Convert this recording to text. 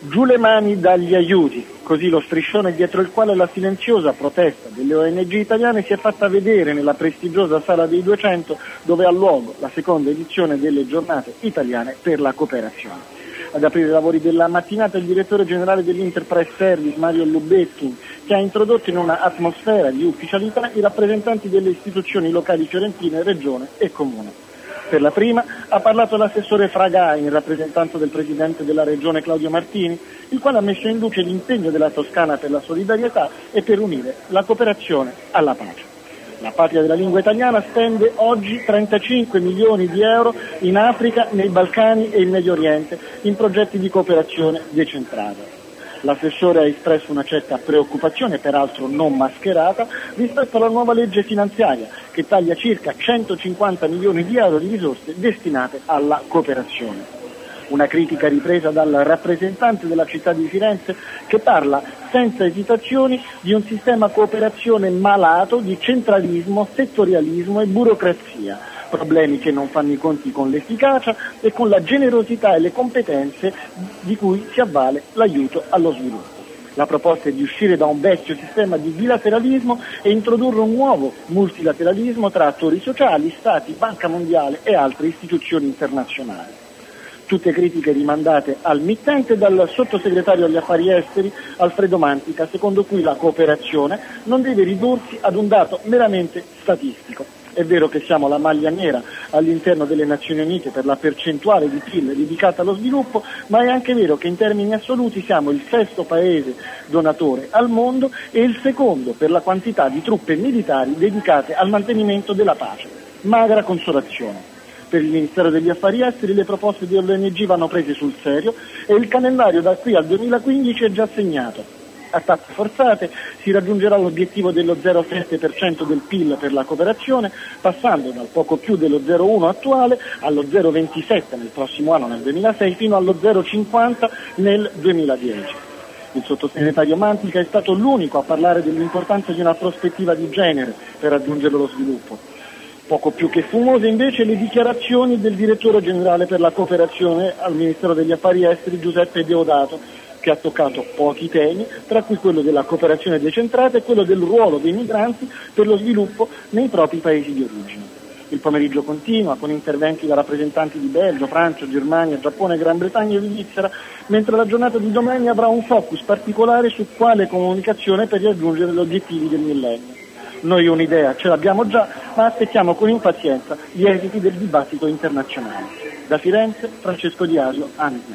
Giù le mani dagli aiuti, così lo striscione dietro il quale la silenziosa protesta delle ONG italiane si è fatta vedere nella prestigiosa Sala dei 200, dove ha luogo la seconda edizione delle giornate italiane per la cooperazione. Ad aprire i lavori della mattinata il direttore generale dell'Interpress Service, Mario Lubetkin, che ha introdotto in una atmosfera di ufficialità i rappresentanti delle istituzioni locali fiorentine, regione e comune. Per la prima ha parlato l'assessore Fragai, in rappresentanza del presidente della regione Claudio Martini, il quale ha messo in luce l'impegno della Toscana per la solidarietà e per unire la cooperazione alla pace. La patria della lingua italiana spende oggi 35 milioni di euro in Africa, nei Balcani e in Medio Oriente in progetti di cooperazione decentrata. L'assessore ha espresso una certa preoccupazione, peraltro non mascherata, rispetto alla nuova legge finanziaria che taglia circa 150 milioni di euro di risorse destinate alla cooperazione. Una critica ripresa dal rappresentante della città di Firenze, che parla senza esitazioni di un sistema cooperazione malato di centralismo, settorialismo e burocrazia, problemi che non fanno i conti con l'efficacia e con la generosità e le competenze di cui si avvale l'aiuto allo sviluppo. La proposta è di uscire da un vecchio sistema di bilateralismo e introdurre un nuovo multilateralismo tra attori sociali, Stati, Banca Mondiale e altre istituzioni internazionali. Tutte critiche rimandate al mittente dal sottosegretario agli affari esteri Alfredo Mantica, secondo cui la cooperazione non deve ridursi ad un dato meramente statistico. È vero che siamo la maglia nera all'interno delle Nazioni Unite per la percentuale di PIL dedicata allo sviluppo, ma è anche vero che in termini assoluti siamo il sesto paese donatore al mondo e il secondo per la quantità di truppe militari dedicate al mantenimento della pace. Magra consolazione. Per il Ministero degli Affari Esteri le proposte di ONG vanno prese sul serio e il calendario da qui al 2015 è già segnato. A tappe forzate si raggiungerà l'obiettivo dello 0,7% del PIL per la cooperazione, passando dal poco più dello 0,1 attuale allo 0,27 nel prossimo anno, nel 2006, fino allo 0,50 nel 2010. Il sottosegretario Mantica è stato l'unico a parlare dell'importanza di una prospettiva di genere per raggiungere lo sviluppo. Poco più che fumose invece le dichiarazioni del direttore generale per la cooperazione al Ministero degli Affari Esteri Giuseppe Deodato, che ha toccato pochi temi, tra cui quello della cooperazione decentrata e quello del ruolo dei migranti per lo sviluppo nei propri paesi di origine. Il pomeriggio continua con interventi da rappresentanti di Belgio, Francia, Germania, Giappone, Gran Bretagna e Svizzera, mentre la giornata di domani avrà un focus particolare su quale comunicazione per raggiungere gli obiettivi del millennio. Noi un'idea ce l'abbiamo già, ma aspettiamo con impazienza gli esiti del dibattito internazionale. Da Firenze, Francesco Di Asio, ANSA.